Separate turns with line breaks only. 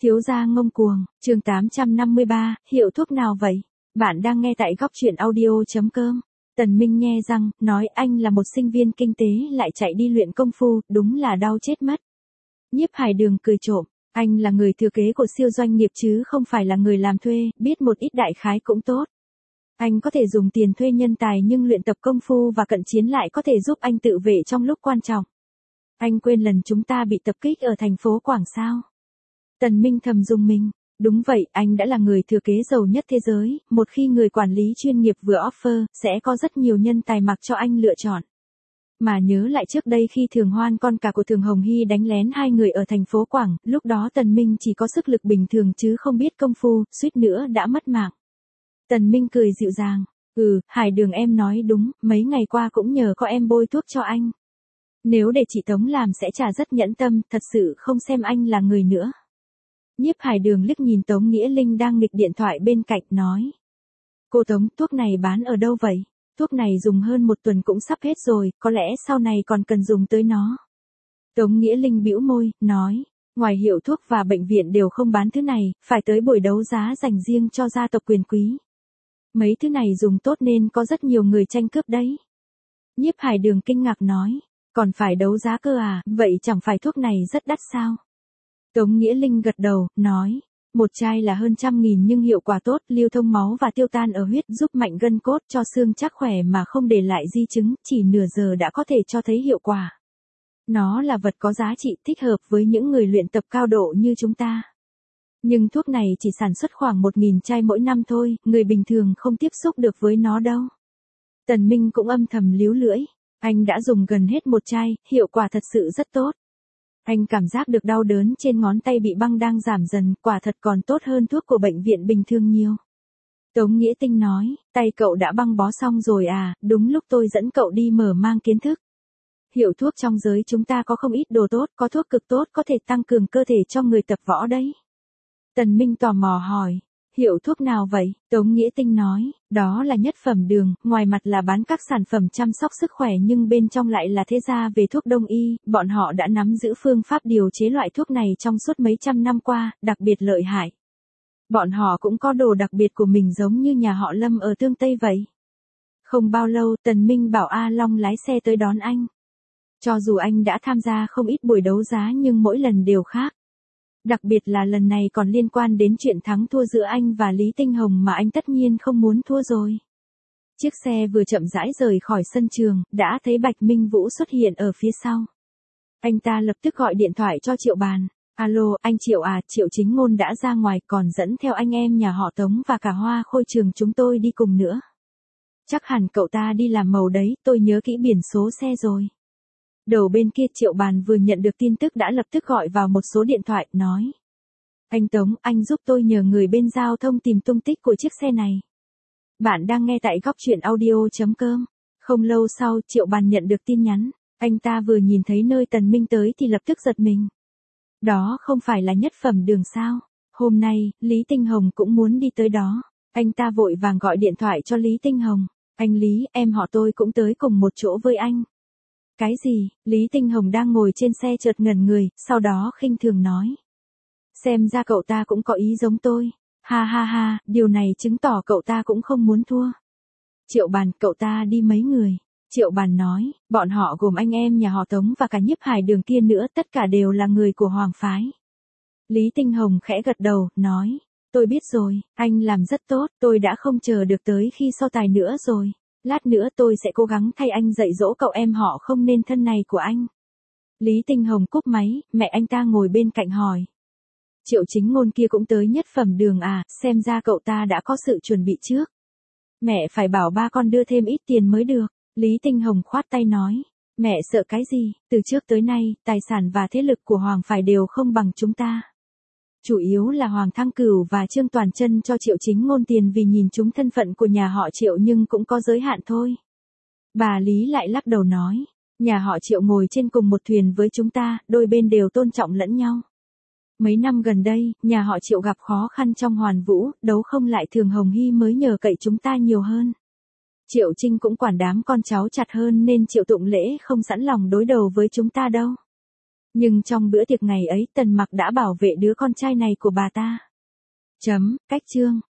Thiếu gia ngông cuồng, chương 853, hiệu thuốc nào vậy? Bạn đang nghe tại góc truyện audio.com. Tần Minh nghe răng, nói anh là một sinh viên kinh tế lại chạy đi luyện công phu, đúng là đau chết mất. Nhiếp Hải Đường cười trộm, anh là người thừa kế của siêu doanh nghiệp chứ không phải là người làm thuê, biết một ít đại khái cũng tốt. Anh có thể dùng tiền thuê nhân tài nhưng luyện tập công phu và cận chiến lại có thể giúp anh tự vệ trong lúc quan trọng. Anh quên lần chúng ta bị tập kích ở thành phố Quảng sao? Tần Minh thầm rùng mình. Đúng vậy, anh đã là người thừa kế giàu nhất thế giới, một khi người quản lý chuyên nghiệp vừa offer, sẽ có rất nhiều nhân tài mặc cho anh lựa chọn. Mà nhớ lại trước đây khi Thường Hoan con cả của Thường Hồng Hy đánh lén hai người ở thành phố Quảng, lúc đó Tần Minh chỉ có sức lực bình thường chứ không biết công phu, suýt nữa đã mất mạng. Tần Minh cười dịu dàng, Hải Đường em nói đúng, mấy ngày qua cũng nhờ có em bôi thuốc cho anh. Nếu để chị Tống làm sẽ trả rất nhẫn tâm, thật sự không xem anh là người nữa. Nhiếp Hải Đường liếc nhìn Tống Nghĩa Linh đang nghịch điện thoại bên cạnh nói. Cô Tống, thuốc này bán ở đâu vậy? Thuốc này dùng hơn một tuần cũng sắp hết rồi, có lẽ sau này còn cần dùng tới nó. Tống Nghĩa Linh bĩu môi, nói. Ngoài hiệu thuốc và bệnh viện đều không bán thứ này, phải tới buổi đấu giá dành riêng cho gia tộc quyền quý. Mấy thứ này dùng tốt nên có rất nhiều người tranh cướp đấy. Nhiếp Hải Đường kinh ngạc nói. Còn phải đấu giá cơ à, vậy chẳng phải thuốc này rất đắt sao? Tống Nghĩa Linh gật đầu, nói, một chai là hơn 100.000 nhưng hiệu quả tốt, lưu thông máu và tiêu tan ở huyết, giúp mạnh gân cốt cho xương chắc khỏe mà không để lại di chứng, chỉ nửa giờ đã có thể cho thấy hiệu quả. Nó là vật có giá trị thích hợp với những người luyện tập cao độ như chúng ta. Nhưng thuốc này chỉ sản xuất khoảng 1.000 chai mỗi năm thôi, người bình thường không tiếp xúc được với nó đâu. Tần Minh cũng âm thầm líu lưỡi, anh đã dùng gần hết một chai, hiệu quả thật sự rất tốt. Anh cảm giác được đau đớn trên ngón tay bị băng đang giảm dần, quả thật còn tốt hơn thuốc của bệnh viện bình thường nhiều. Tống Nghĩa Tinh nói, tay cậu đã băng bó xong rồi à, đúng lúc tôi dẫn cậu đi mở mang kiến thức. Hiệu thuốc trong giới chúng ta có không ít đồ tốt, có thuốc cực tốt có thể tăng cường cơ thể cho người tập võ đấy. Tần Minh tò mò hỏi, hiệu thuốc nào vậy? Tống Nghĩa Tinh nói, đó là Nhất Phẩm Đường, ngoài mặt là bán các sản phẩm chăm sóc sức khỏe nhưng bên trong lại là thế gia về thuốc đông y, bọn họ đã nắm giữ phương pháp điều chế loại thuốc này trong suốt mấy trăm năm qua, đặc biệt lợi hại. Bọn họ cũng có đồ đặc biệt của mình giống như nhà họ Lâm ở Tương Tây vậy. Không bao lâu Tần Minh bảo A Long lái xe tới đón anh. Cho dù anh đã tham gia không ít buổi đấu giá nhưng mỗi lần đều khác. Đặc biệt là lần này còn liên quan đến chuyện thắng thua giữa anh và Lý Tinh Hồng mà anh tất nhiên không muốn thua rồi. Chiếc xe vừa chậm rãi rời khỏi sân trường, đã thấy Bạch Minh Vũ xuất hiện ở phía sau. Anh ta lập tức gọi điện thoại cho Triệu Bàn. Alo, anh Triệu à, Triệu Chính Ngôn đã ra ngoài còn dẫn theo anh em nhà họ Tống và cả Hoa Khôi Trường chúng tôi đi cùng nữa. Chắc hẳn cậu ta đi làm màu đấy, tôi nhớ kỹ biển số xe rồi. Đầu bên kia Triệu Bàn vừa nhận được tin tức đã lập tức gọi vào một số điện thoại, nói. Anh Tống, anh giúp tôi nhờ người bên giao thông tìm tung tích của chiếc xe này. Bạn đang nghe tại góc truyện audio.com. Không lâu sau, Triệu Bàn nhận được tin nhắn. Anh ta vừa nhìn thấy nơi Tần Minh tới thì lập tức giật mình. Đó không phải là Nhất Phẩm Đường sao? Hôm nay, Lý Tinh Hồng cũng muốn đi tới đó. Anh ta vội vàng gọi điện thoại cho Lý Tinh Hồng. Anh Lý, em họ tôi cũng tới cùng một chỗ với anh. Cái gì? Lý Tinh Hồng đang ngồi trên xe chợt ngẩn người, sau đó khinh thường nói. Xem ra cậu ta cũng có ý giống tôi. Ha ha ha, điều này chứng tỏ cậu ta cũng không muốn thua. Triệu Bàn, cậu ta đi mấy người? Triệu Bàn nói, bọn họ gồm anh em nhà họ Tống và cả Nhiếp Hải Đường kia nữa, tất cả đều là người của Hoàng phái. Lý Tinh Hồng khẽ gật đầu, nói, tôi biết rồi, anh làm rất tốt, tôi đã không chờ được tới khi so tài nữa rồi. Lát nữa tôi sẽ cố gắng thay anh dạy dỗ cậu em họ không nên thân này của anh. Lý Tinh Hồng cúp máy, mẹ anh ta ngồi bên cạnh hỏi. Triệu Chính Ngôn kia cũng tới Nhất Phẩm Đường à, xem ra cậu ta đã có sự chuẩn bị trước. Mẹ phải bảo ba con đưa thêm ít tiền mới được. Lý Tinh Hồng khoát tay nói. Mẹ sợ cái gì, từ trước tới nay, tài sản và thế lực của Hoàng phái đều không bằng chúng ta. Chủ yếu là Hoàng Thăng Cửu và Trương Toàn Chân cho Triệu Chính Ngôn tiền vì nhìn chúng thân phận của nhà họ Triệu nhưng cũng có giới hạn thôi. Bà Lý lại lắc đầu nói, nhà họ Triệu ngồi trên cùng một thuyền với chúng ta, đôi bên đều tôn trọng lẫn nhau. Mấy năm gần đây, nhà họ Triệu gặp khó khăn trong Hoàn Vũ, đấu không lại Thường Hồng Hy mới nhờ cậy chúng ta nhiều hơn. Triệu Trinh cũng quản đám con cháu chặt hơn nên Triệu Tụng Lễ không sẵn lòng đối đầu với chúng ta đâu. Nhưng trong bữa tiệc ngày ấy Tần Mặc đã bảo vệ đứa con trai này của bà ta. Cách chương